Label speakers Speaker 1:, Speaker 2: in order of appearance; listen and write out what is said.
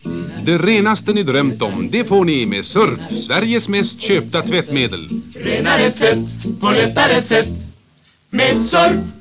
Speaker 1: Det renaste ni drömt om, det får ni med Surf, Sveriges mest köpta tvättmedel.
Speaker 2: Renare tvätt på lättare sätt med Surf.